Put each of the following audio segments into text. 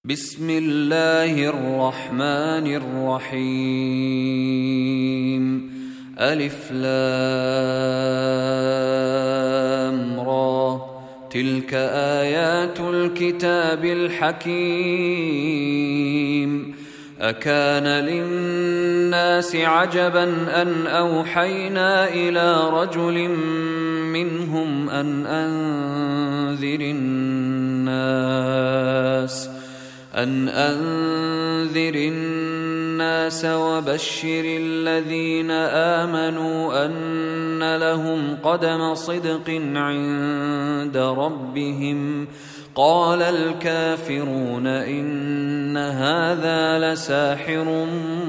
بسم الله الرحمن الرحيم. ألف لام را، تلك آيات الكتاب الحكيم. أكان للناس عجبا أن أوحينا إلى رجل منهم أن أنذر الناس وبشر الذين آمنوا أن لهم قدم صدق عند ربهم. قال الكافرون إن هذا لساحر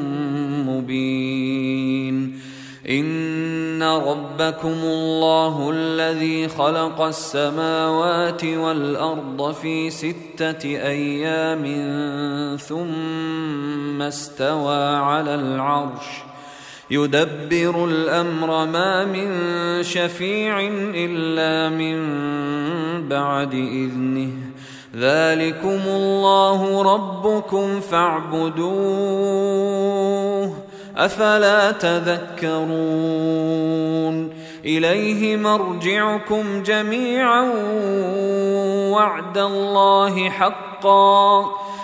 مبين. إن ربكم الله الذي خلق السماوات والأرض في 6 أيام ثم استوى على العرش يدبر الأمر، ما من شفيع إلا من بعد إذنه. ذلكم الله ربكم فاعبدوه، أفلا تذكرون. إليه مرجعكم جميعا وعد الله حقا،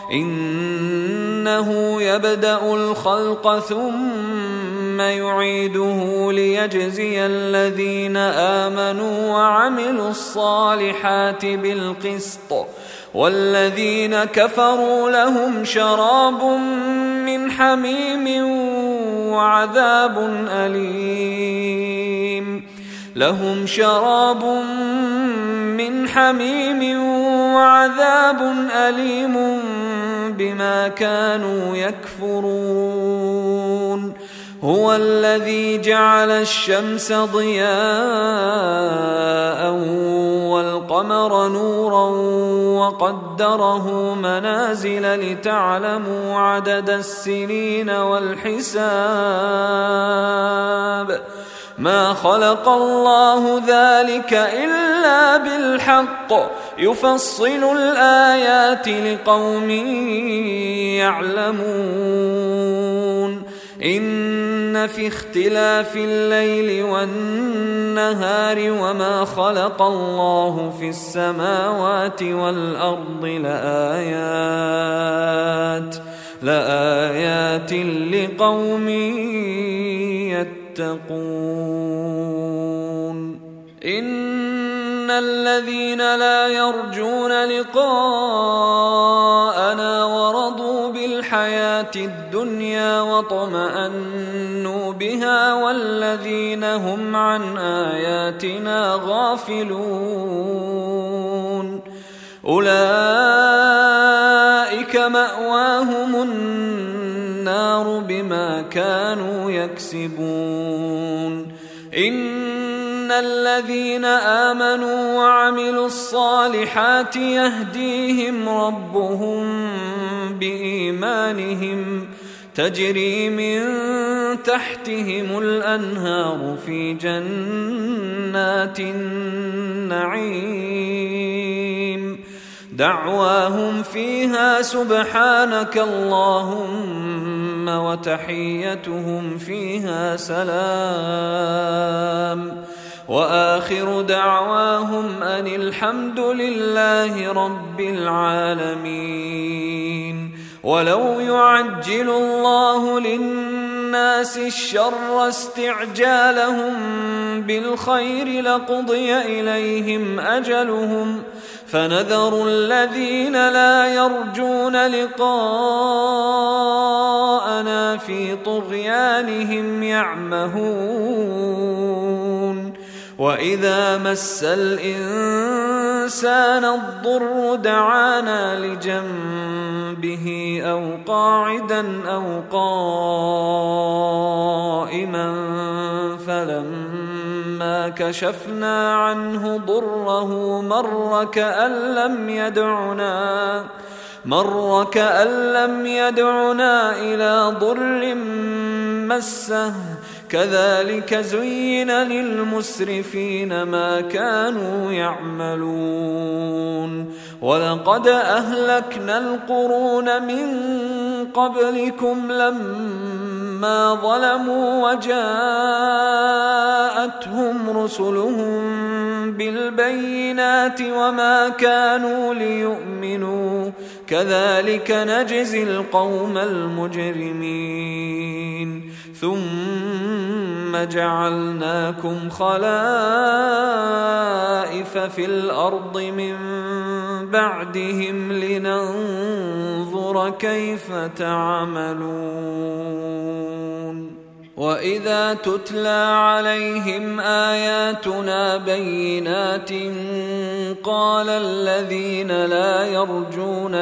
إنه يبدأ الخلق ثم يعيده ليجزي الذين آمنوا وعملوا الصالحات بالقسط، والذين كفروا لهم شراب من حميم وعذاب أليم. لهم شراب من حميم وعذاب أليم بما كانوا يكفرون. هو الذي جعل الشمس ضياء والقمر نورا وقدره منازل لتعلموا عدد السنين والحساب. ما خلق الله ذلك إلا بالحق، يفصل الآيات لقوم يعلمون. إن في اختلاف الليل والنهار وما خلق الله في السماوات والأرض لآيات لقوم يتقون. إن الذين لا يرجون لقاءنا ورضوا بالحياة الدنيا واطمأنوا بها والذين هم عن آياتنا غافلون، أولئك مأواهم النار بما كانوا يكسبون. إن الذين آمنوا وعملوا الصالحات يهديهم ربهم بإيمانهم، تجري من تحتهم الأنهار في جنات النعيم. دعواهم فيها سبحانك اللهم وتحيتهم فيها سلام، وآخر دعواهم أن الحمد لله رب العالمين. ولو يعجل الله للناس الشر استعجالهم بالخير لقضي إليهم أجلهم، فنذر الذين لا يرجون لقاءنا في طغيانهم يعمهون. وإذا مس الإنسان الضر دعانا لجنبه أو قاعدا أو قائما، فلما كشفنا عنه ضره مر كأن لم يدعنا إلى ضر مسه، كذلك زين للمسرفين ما كانوا يعملون ولقد أهلكنا القرون من قبلكم لما ظلموا وجاءتهم رسلهم بالبينات وما كانوا ليؤمنوا كذلك نجزي القوم المجرمين ثم جعلناكم خلائف في الأرض من بعدهم لننظر كيف تعملون وإذا تتلى عليهم آياتنا بينات قال الذين لا يرجون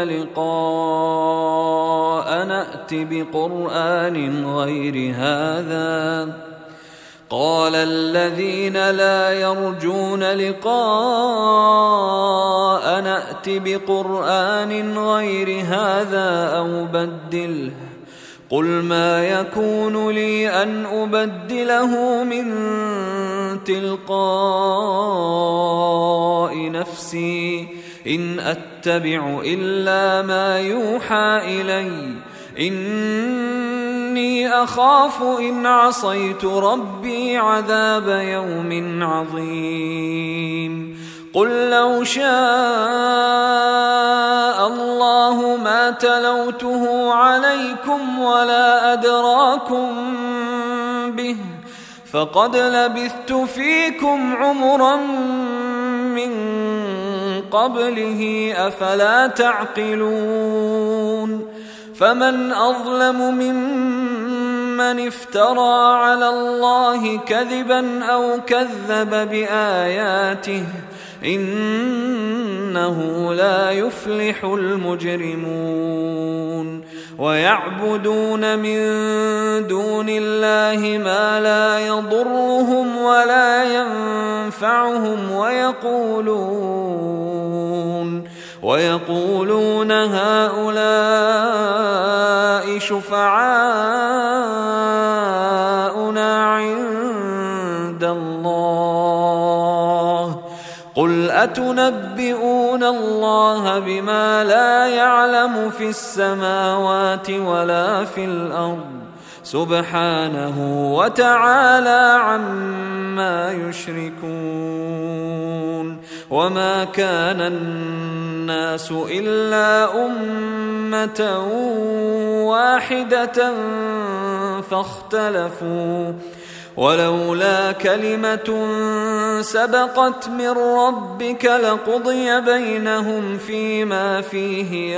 لقاءنا ائت بقرآن غير هذا قال الذين لا يرجون لقاءنا ائت بقرآن غير هذا أو بدله قل ما يكون لي أن أبدله من تلقاء نفسي إن أتبع إلا ما يوحى إلي إني أخاف إن عصيت ربي عذاب يوم عظيم قل لو شاء الله ما تلوته عليكم ولا أدراكم به فقد لبثت فيكم عمرا من قبله أفلا تعقلون فمن أظلم ممن افترى على الله كذبا أو كذب بآياته إنه لا يفلح المجرمون ويعبدون من دون الله ما لا يضرهم ولا ينفعهم ويقولون هؤلاء شفعاؤنا عند الله قل أتنبئون الله بما لا يعلم في السماوات ولا في الأرض سبحانه وتعالى عما يشركون وما كان الناس إلا أمة واحدة فاختلفوا ولولا كلمة سبقت من ربك لقضي بينهم فيما فيه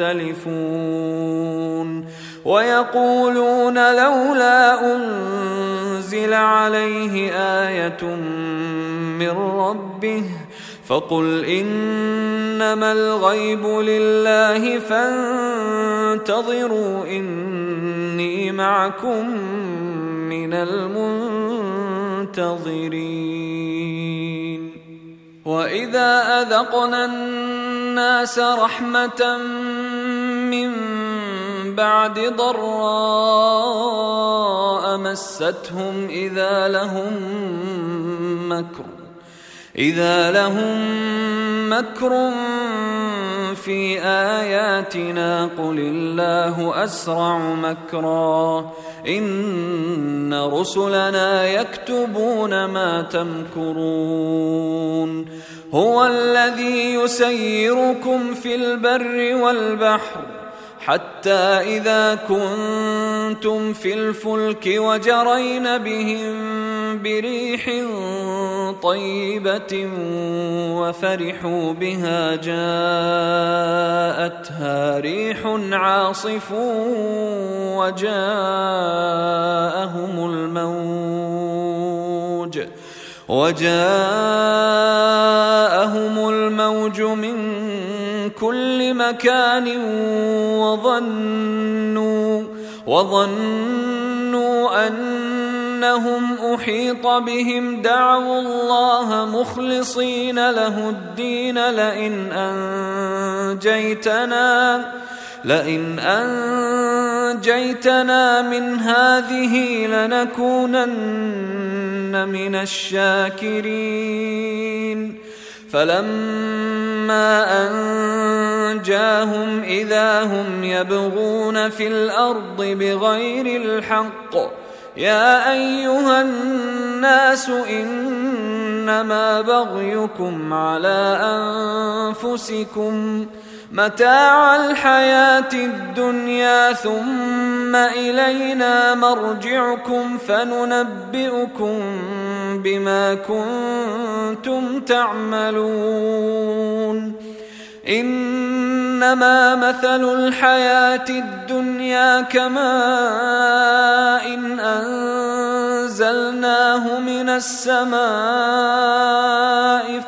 يختلفون ويقولون لولا أنزل عليه آية من ربه فقل إنما الغيب لله فانتظروا إني معكم من المنتظرين وإذا أذقنا الناس رحمة من بعد ضراء مستهم إذا لهم مكر في آياتنا قل الله أسرع مكرا إن رسلنا يكتبون ما تمكرون هو الذي يسيركم في البر والبحر حتى إذا كنتم في الفلك وجرين بهم بريح طيبة وفرحوا بها جاءتها ريح عاصف وجاءهم الموج من كل مكان وظنوا أنهم أحيط بهم دعوا الله مخلصين له الدين لئن أنجيتنا من هذه لنكونن من الشاكرين فلما أنجاهم إذا هم يبغون في الأرض بغير الحق يا أيها الناس إنما بغيكم على أنفسكم متاع الحياة الدنيا ثم إلينا مرجعكم فننبئكم بما كنتم تعملون إنما مثل الحياة الدنيا كماء أنزلناه من السماء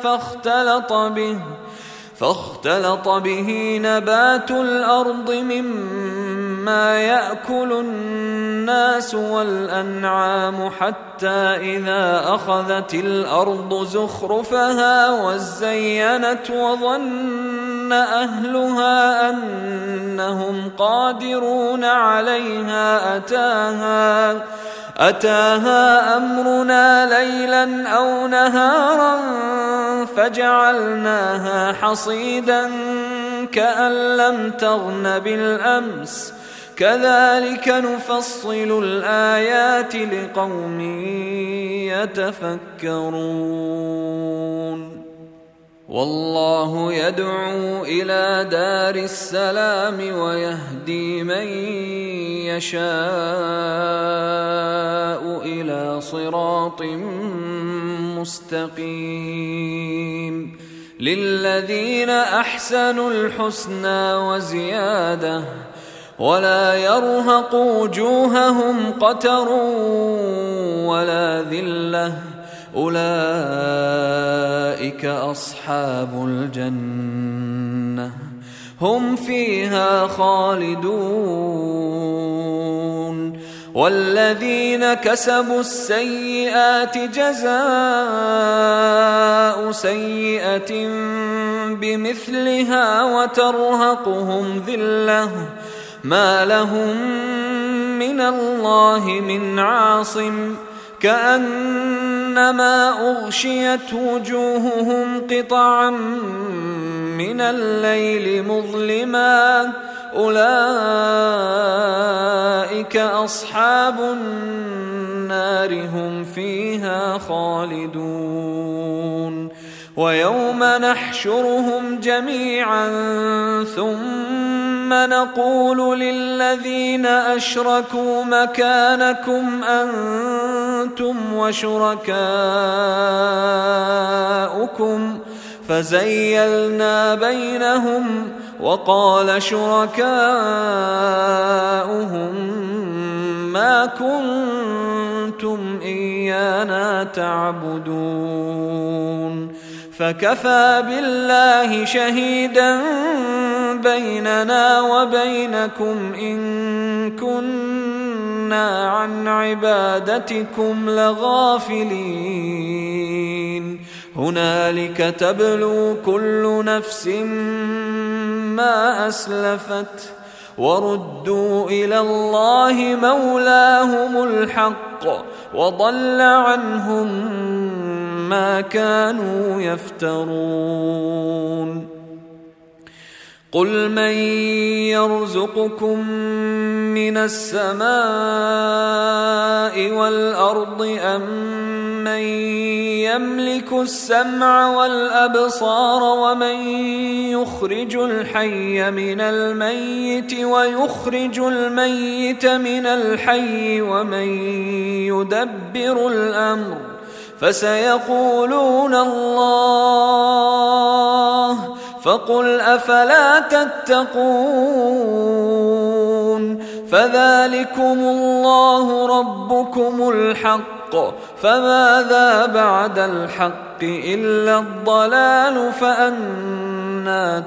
فاختلط به نبات الأرض مما يأكل الناس والأنعام حتى إذا أخذت الأرض زخرفها وزينت وظن أهلها أنهم قادرون عليها أتاها أمرنا ليلا أو نهارا فجعلناها حصيدا كأن لم تغن بالأمس كذلك نفصل الآيات لقوم يتفكرون والله يدعو إلى دار السلام ويهدي من يشاء إلى صراط مستقيم للذين أحسنوا الحسنى وزيادة ولا يرهق وجوههم قتر ولا ذلة أولئك أصحاب الجنة هم فيها خالدون والذين كسبوا السيئات جزاء سيئة بمثلها وترهقهم ذلة ما لهم من الله من عاصم كأنما أغشيت وجوههم قطعا من الليل مظلما أولئك أصحاب النار هم فيها خالدون ويوم نحشرهم جميعا ثم نقول للذين أشركوا مكانكم أنتم وشركاؤكم فزيلنا بينهم وقال شركاؤهم ما كنتم إيانا تعبدون فكفى بالله شهيدا بيننا وبينكم إن كنا عن عبادتكم لغافلين هنالك تبلو كل نفس ما أسلفت وردوا إلى الله مولاهم الحق وضل عنهم ما كانوا يفترون قل من يرزقكم من السماء والأرض أم من يملك السمع والأبصار ومن يخرج الحي من الميت ويخرج الميت من الحي ومن يدبر الأمر فسيقولون الله فقل أفلا تتقون فذلكم الله ربكم الحق فماذا بعد الحق إلا الضلال فأنى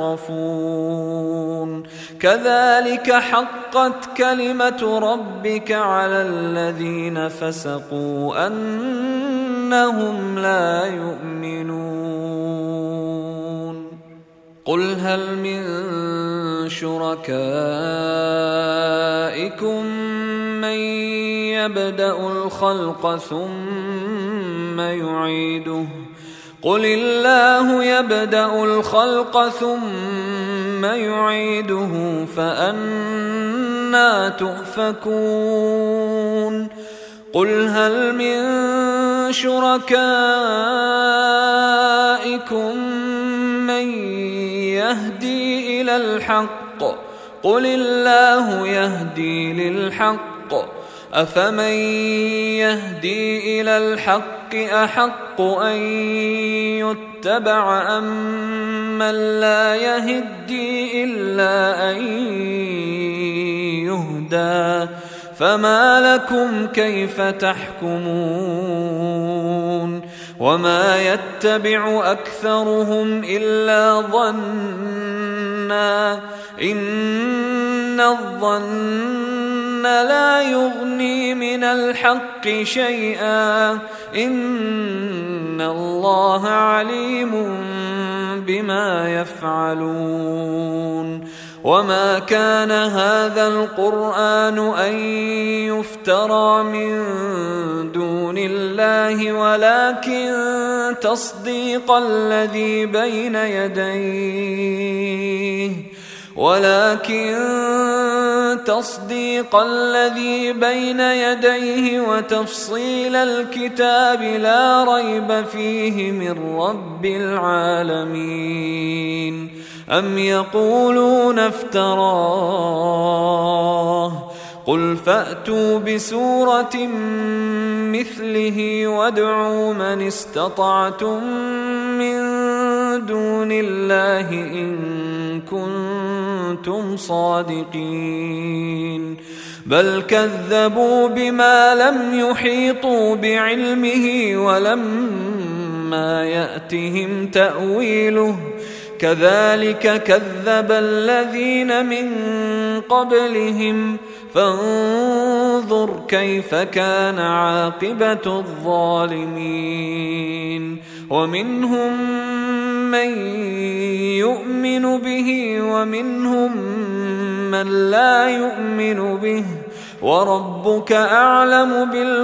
تصرفون كذلك حقت كلمة ربك على الذين فسقوا أنهم لا يؤمنون قل هل من شركائكم من يبدأ الخلق ثم يعيده قل الله يبدأ الخلق ثم يعيده فأنى تؤفكون قل هل من شركائكم من يهدي إلى الحق قل الله يهدي للحق أفمن يهدي إلى الحق أحق أن يتبع أمن لا يهدي إلا أن يهدى فما لكم كيف تحكمون وما يتبع أكثرهم إلا ظنا إن الظن لا يغني من الحق شيئا إن الله عليم بما يفعلون وما كان هذا القرآن أن يفترى من دون الله ولكن تصديق الذي بين يديه وتفصيل الكتاب لا ريب فيه من رب العالمين أم يقولون افتراه قل فأتوا بسورة مثله وادعوا من استطعتم من دون الله إن كنتم صادقين بل كذبوا بما لم يحيطوا بعلمه ولما يأتهم تأويله كذلك كذب الذين من قبلهم فانظر كيف كان عاقبة الظالمين ومنهم من يؤمن به ومنهم من لا يؤمن به وربك أعلم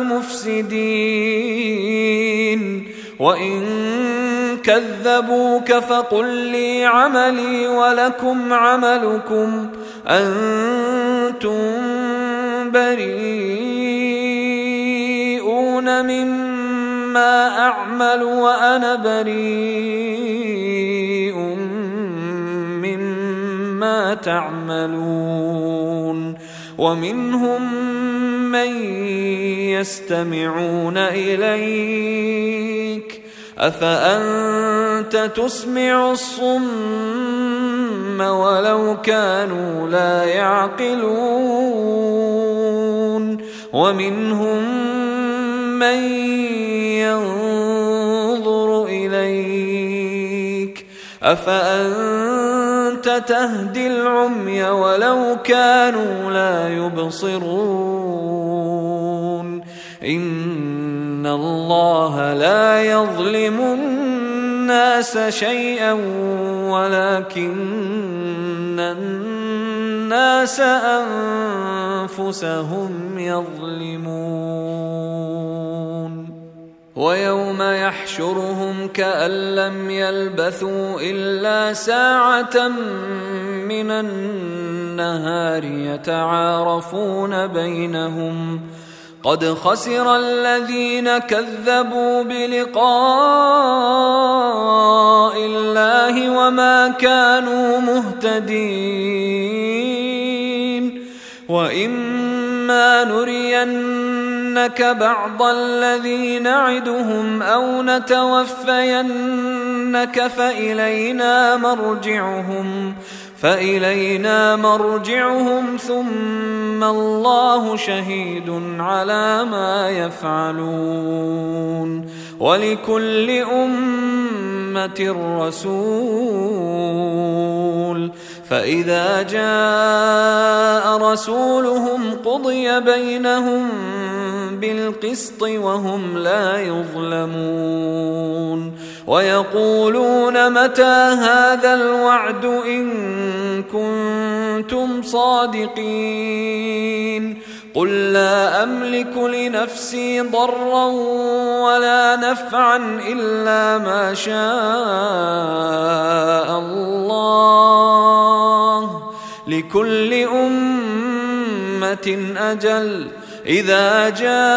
بالمفسدين وإن كذبوك فقل لي عملي ولكم عملكم أنتم بريئون مما أعمل وأنا بريء مما تعملون ومنهم من يستمعون إليك أفأنت تسمع الصم ولو كانوا لا يعقلون ومنهم من ينظر إليك أفأنت تهدي العمي ولو كانوا لا يبصرون إن الله لا يظلم الناس شيئا ولكن الناس أنفسهم يظلمون ويوم يحشرهم كأن لم يلبثوا إلا ساعة من النهار يتعارفون بينهم قد خسر الذين كذبوا بلقاء الله وما كانوا مهتدين وإما نرينك بعض الذي نعدهم أو نتوفينك فإلينا مرجعهم ثم الله شهيد على ما يفعلون ولكل أمة رسول فإذا جاء رسولهم قضي بينهم بالقسط وهم لا يظلمون ويقولون متى هذا الوعد إن كنتم صادقين قل لا أملك لنفسي ضرا ولا نفعا إلا ما شاء الله لكل أمة أجل إذا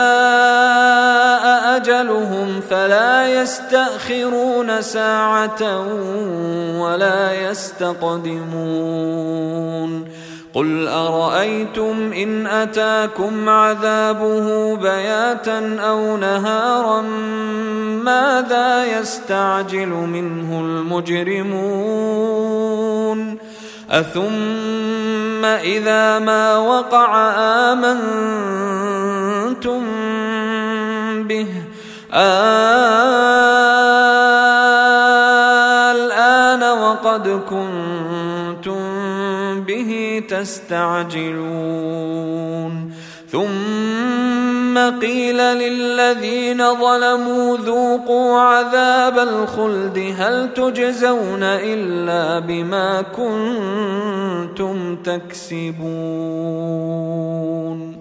جاء أجلهم فلا يستأخرون ساعة ولا يستقدمون قل أرأيتم إن أتاكم عذابه بياتا أو نهارا ماذا يستعجل منه المجرمون أثم إذا ما وقع آمنتم به الآن وقد كنتم به تستعجلون ثم قيل للذين ظلموا ذوقوا عذاب الخلد هل تجزون إلا بما كنتم تكسبون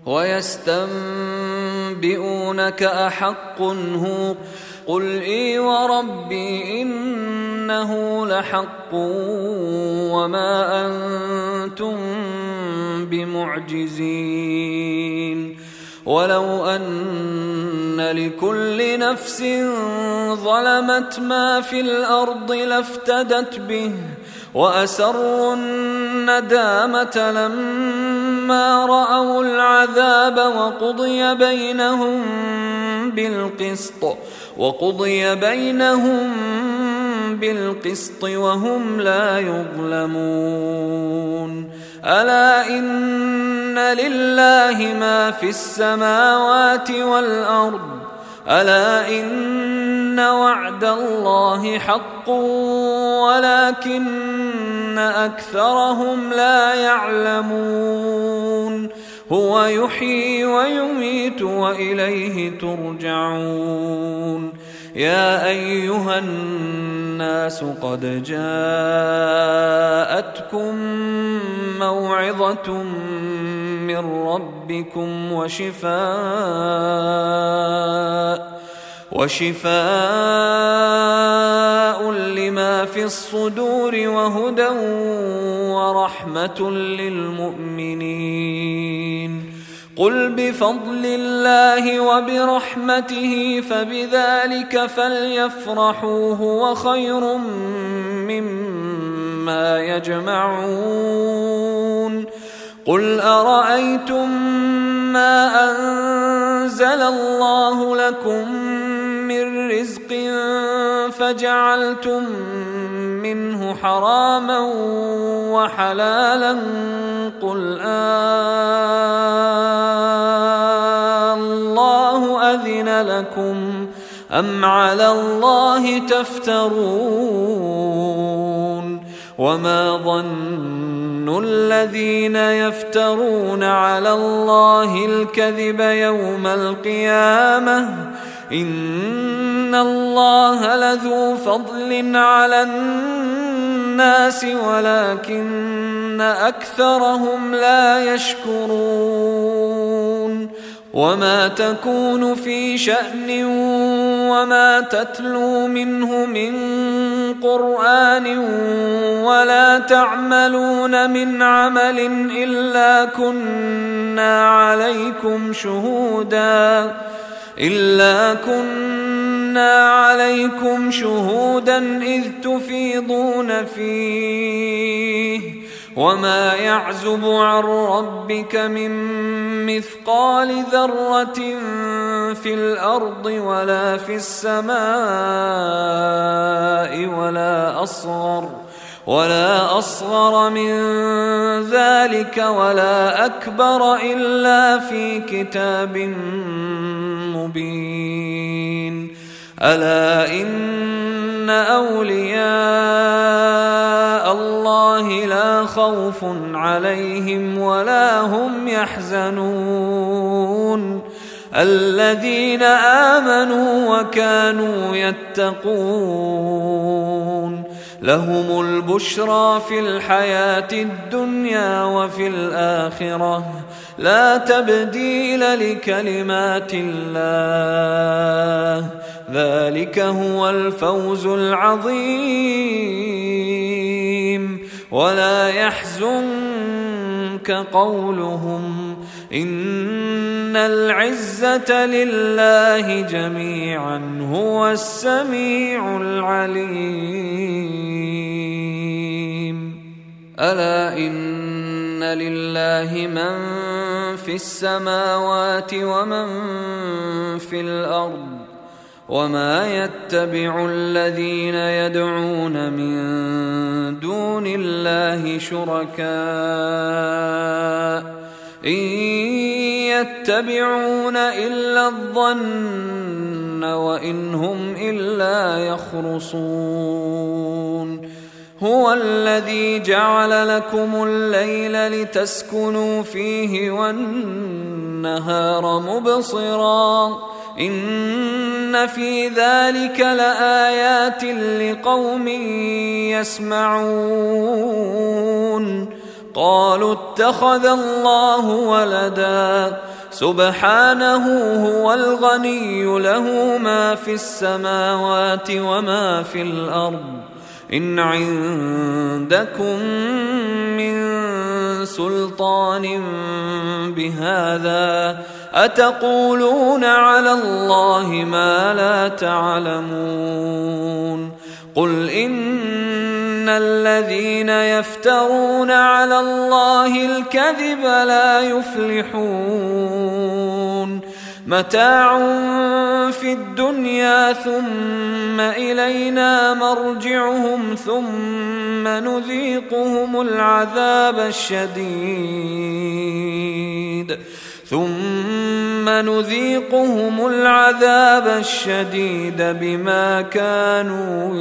ويستنبئونك أحق هو قل إي وربي إنه لحق وما أنتم بمعجزين ولو أن لكل نفس ظلمت ما في الأرض لافتدت به وأسروا الندامة لما رأوا العذاب وقضي بينهم بالقسط وهم لا يظلمون ألا إن لله ما في السماوات والأرض ألا إن وعد الله حق ولكن أكثرهم لا يعلمون هو يحيي ويميت وإليه ترجعون يا أيها الناس قد جاءتكم موعظة من ربكم وشفاء لما في الصدور وهدى ورحمة للمؤمنين قل بفضل الله وبرحمته فبذلك فليفرحوا هو خير مما يجمعون قل أرأيتم ما أنزل الله لكم من رزق فجعلتم منه حراما وحلالا قل الله أذن لكم أم على الله تفترون وما ظن الذين يفترون على الله الكذب يوم القيامة إن الله لذو فضل على الناس ولكن أكثرهم لا يشكرون وما تكون في شأن وما تتلو منه من قرآن ولا تعملون من عمل إلا كنا عليكم شهودا إذ تفيضون فيه وما يعزب عن ربك من مثقال ذرة في الأرض ولا في السماء ولا أصغر من ذلك ولا أكبر إلا في كتاب مبين ألا إن أولياء الله الله لا خوف عليهم ولا هم يحزنون الذين آمنوا وكانوا يتقون لهم البشرى في الحياة الدنيا وفي الآخرة لا تبديل لكلمات الله ذلك هو الفوز العظيم ولا يحزنك قولهم إن العزة لله جميعا هو السميع العليم ألا إن لله من في السماوات ومن في الأرض وما يتبع الذين يدعون من دون الله شركاء إن يتبعون إلا الظن وإن هم إلا يخرصون هو الذي جعل لكم الليل لتسكنوا فيه والنهار مبصرا إن في ذلك لآيات لقوم يسمعون قالوا اتخذ الله ولدا سبحانه هو الغني له ما في السماوات وما في الأرض إن عندكم من سلطان بهذا أتقولون على الله ما لا تعلمون قل إن الذين يفترون على الله الكذب لا يفلحون متاع في الدنيا ثم إلينا مرجعهم ثم نذيقهم العذاب الشديد بما كانوا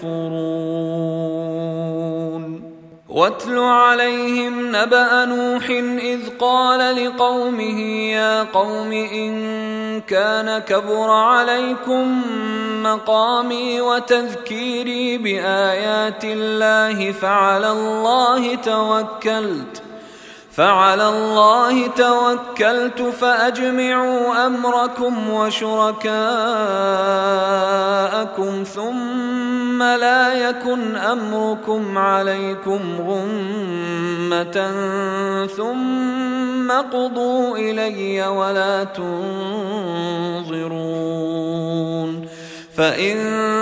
يكفرون واتل عليهم نبأ نوح إذ قال لقومه يا قوم إن كان كبر عليكم مقامي وتذكيري بآيات الله فعلى الله توكلت فأجمعوا أمركم وشركاءكم ثم لا يكن أمركم عليكم غمة ثم قضوا إلي ولا تنظرون فإن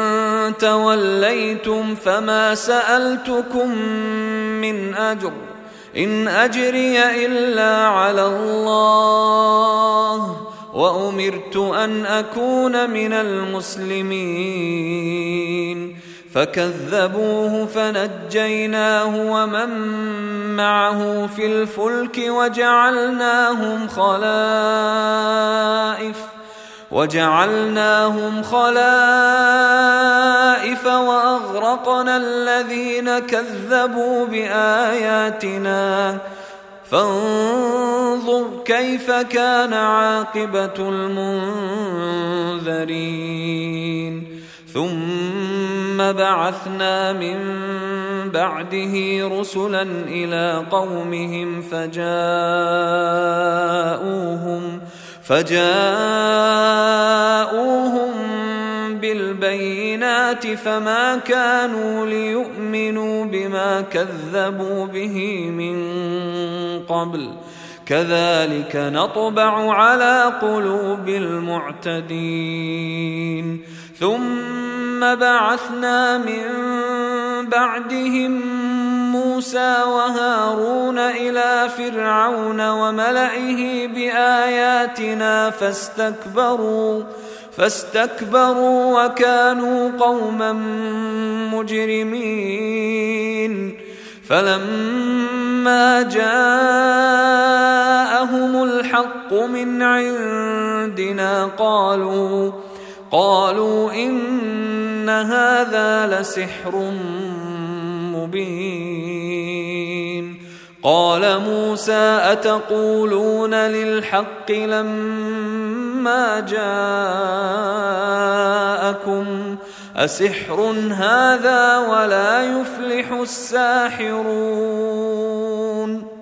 توليتم فما سألتكم من أجر إن أجري إلا على الله وأمرت أن أكون من المسلمين فكذبوه فنجيناه ومن معه في الفلك وجعلناهم خلائف وأغرقنا الذين كذبوا بآياتنا فانظر كيف كان عاقبة المنذرين ثم بعثنا من بعده رسلا إلى قومهم فجاءوهم بالبينات فما كانوا ليؤمنوا بما كذبوا به من قبل كذلك نطبع على قلوب المعتدين ثم بعثنا من بعدهم موسى وهارون إلى فرعون وملئه بآياتنا فاستكبروا وكانوا قوما مجرمين فلما جاءهم الحق من عندنا قالوا إن هذا لسحر مبين قال موسى أتقولون للحق لما جاءكم أسحر هذا ولا يفلح الساحرون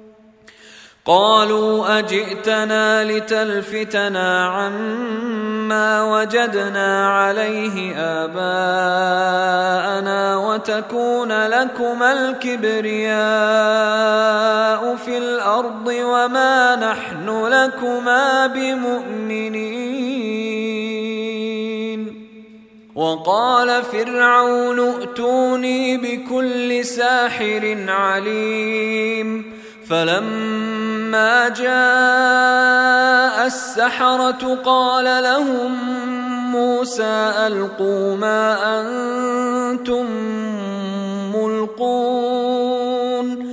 قالوا أجئتنا لتلفتنا عما وجدنا عليه آباءنا وتكون لكما الكبرياء في الأرض وما نحن لكما بمؤمنين وقال فرعون ائتوني بكل ساحر عليم فلما جاء السحرة قال لهم موسى ألقوا ما أنتم ملقون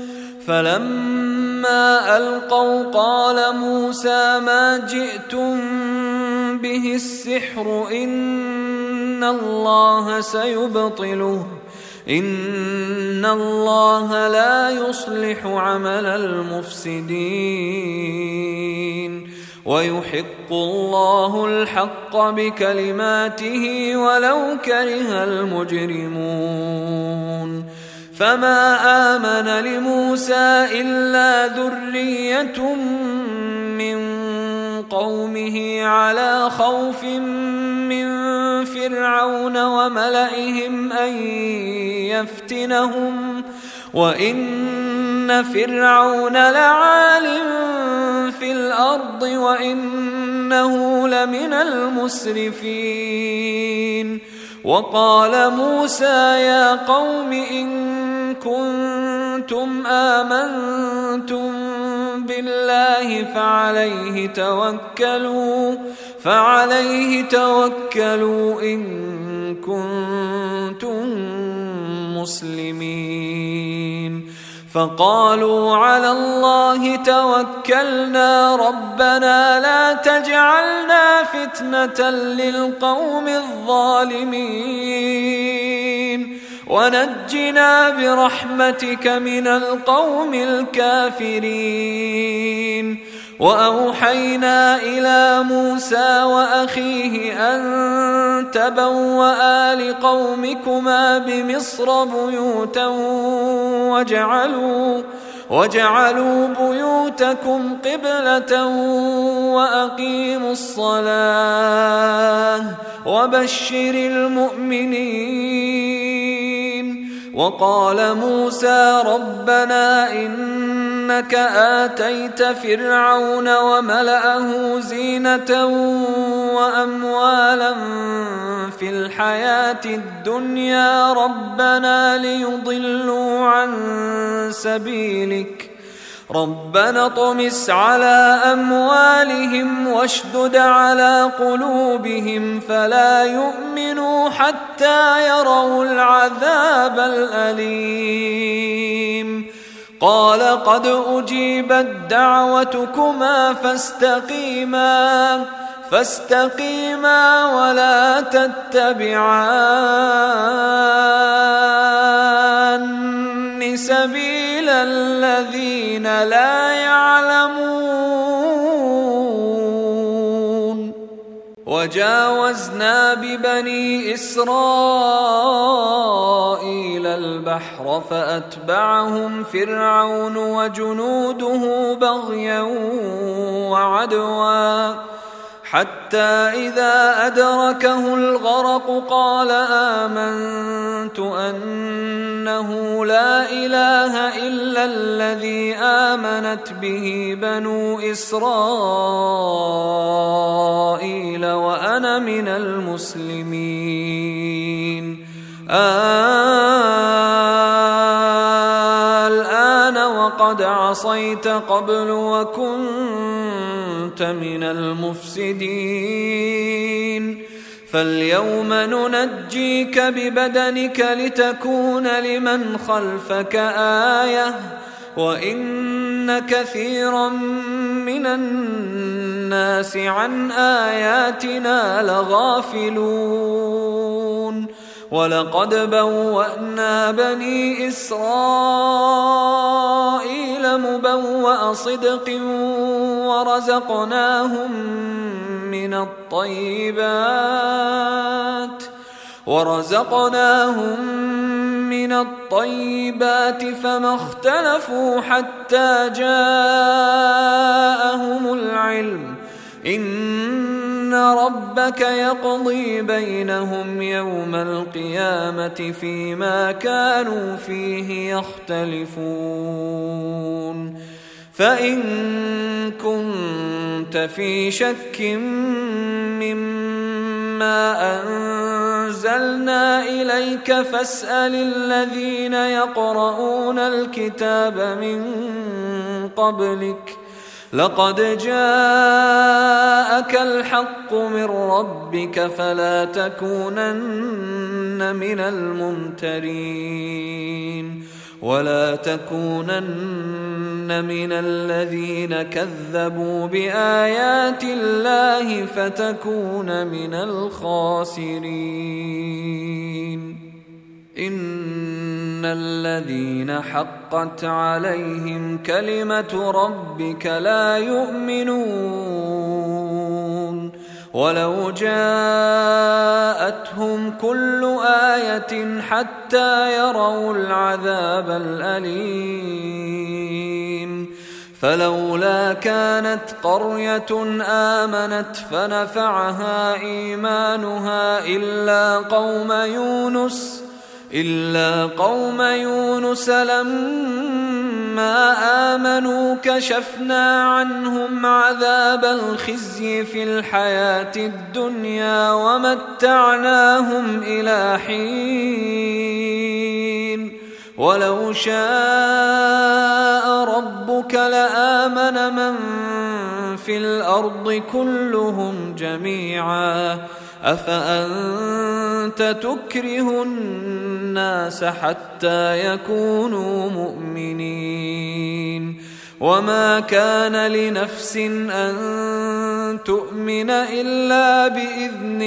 فلما ألقوا قال موسى ما جئتم به السحر إن الله سيبطله إن الله لا يصلح عمل المفسدين ويحق الله الحق بكلماته ولو كره المجرمون فما آمن لموسى إلا ذرية من قومه على خوف من فرعون وملئهم أن يفتنهم وإن فرعون لعال في الأرض وإنه لمن المسرفين وقال موسى يا قوم إن كنتم آمنتم بالله فعليه توكلوا إن كنتم مسلمين فقالوا على الله توكلنا ربنا لا تجعلنا فتنة للقوم الظالمين ونجنا برحمتك من القوم الكافرين وأوحينا إلى موسى وأخيه أن تبوأ لقومكما بمصر بيوتا وجعلوا بيوتكم قبلة وأقيموا الصلاة وبشر المؤمنين وقال موسى ربنا إنك آتيت فرعون وملأه زينة وأموالا في الحياة الدنيا ربنا ليضلوا عن سبيلك ربنا اطمس على أموالهم واشدد على قلوبهم فلا يؤمنوا حتى يروا العذاب الأليم قال قد أجيبت دعوتكما فاستقيما ولا تتبعان سبيل الذين لا يعلمون وجاوزنا ببني إسرائيل البحر فأتبعهم فرعون وجنوده بغيا وعدوا حتى إذا أدركه الغرق قال آمنت أنه لا إله إلا الذي آمنت به بنو إسرائيل وأنا من المسلمين الآن وقد عصيت قبل وكنت من المفسدين فاليوم ننجيك ببدنك لتكون لمن خلفك آية وإن كثيرا من الناس عن آياتنا لغافلون ولقد بوأنا بني إسرائيل مبوأ صدق ورزقناهم من الطيبات فما اختلفوا حتى جاءهم العلم إن ربك يقضي بينهم يوم القيامة فيما كانوا فيه يختلفون فإن كنت في شك مما أنزلنا إليك فاسأل الذين يقرؤون الكتاب من قبلك لقد جاءك الحق من ربك فلا تكونن من الممترين ولا تكونن من الذين كذبوا بآيات الله فتكون من الخاسرين إن الذين حقت عليهم كلمة ربك لا يؤمنون ولو جاءتهم كل آية حتى يروا العذاب الأليم فلولا كانت قرية آمنت فنفعها إيمانها إلا قوم يونس لما آمنوا كشفنا عنهم عذاب الخزي في الحياة الدنيا ومتعناهم إلى حين ولو شاء ربك لآمن من في الأرض كلهم جميعا أفأنت تكره الناس حتى يكونوا مؤمنين وما كان لنفس أن تؤمن إلا بإذن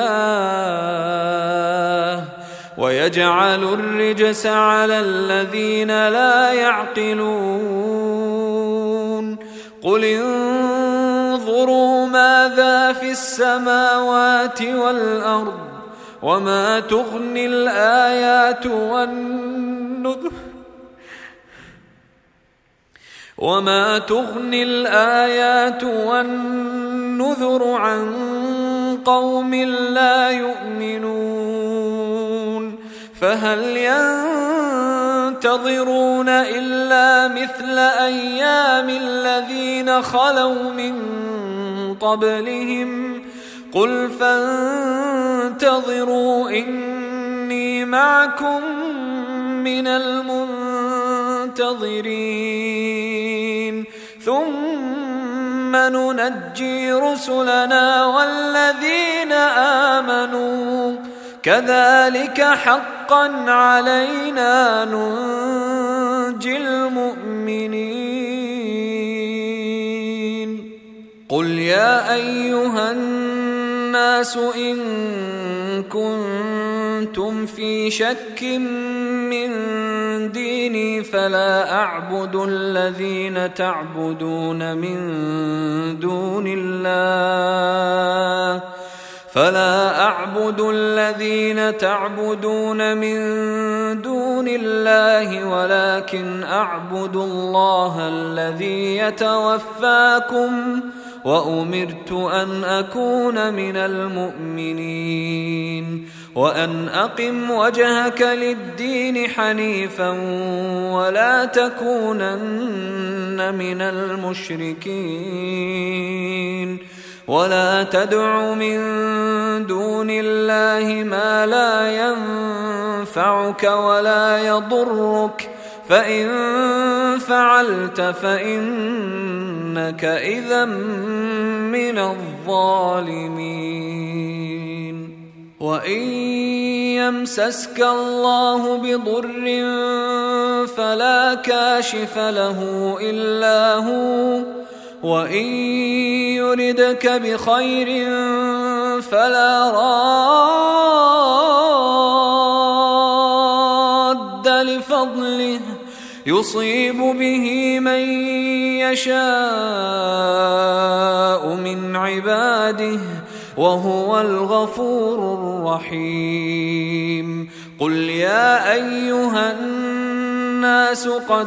الله ويجعل الرجس على الذين لا يعقلون قل انظروا ماذا في السماوات والأرض وما تغني الآيات والنذر عن قوم لا يؤمنون فهل ينتظرون إلا مثل أيام الذين خلوا من قبلهم قل فانتظروا إني معكم من المنتظرين ثم ننجي رسلنا والذين آمنوا كذلك حقا علينا ننجي المؤمنين قل يا أيها الناس إن كنتم في شك من ديني فلا أعبد الذين تعبدون من دون الله ولكن أعبد الله الذي يتوفاكم وأمرت أن أكون من المؤمنين وأن أقم وجهك للدين حنيفا ولا تكونن من المشركين ولا تدع من دون الله ما لا ينفعك ولا يضرك فإن فعلت فإنك إذا من الظالمين وإن يمسسك الله بضر فلا كاشف له إلا هو وإن يردك بخير فلا راد يصيب به من يشاء من عباده وهو الغفور الرحيم. قل يا أيها الناس قد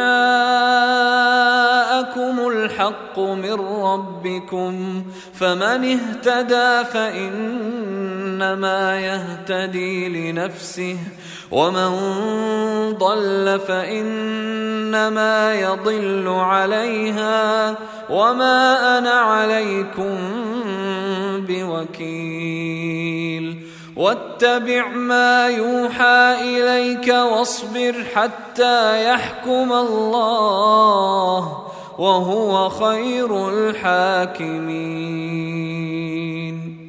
جاءكم الحق من ربكم، فمن اهتدى فإنما يهتدي لنفسه، ومن ضل فإنما يضل عليها، وما أنا عليكم بوكيل. واتبع ما يوحى إليك واصبر حتى يحكم الله وهو خير الحاكمين.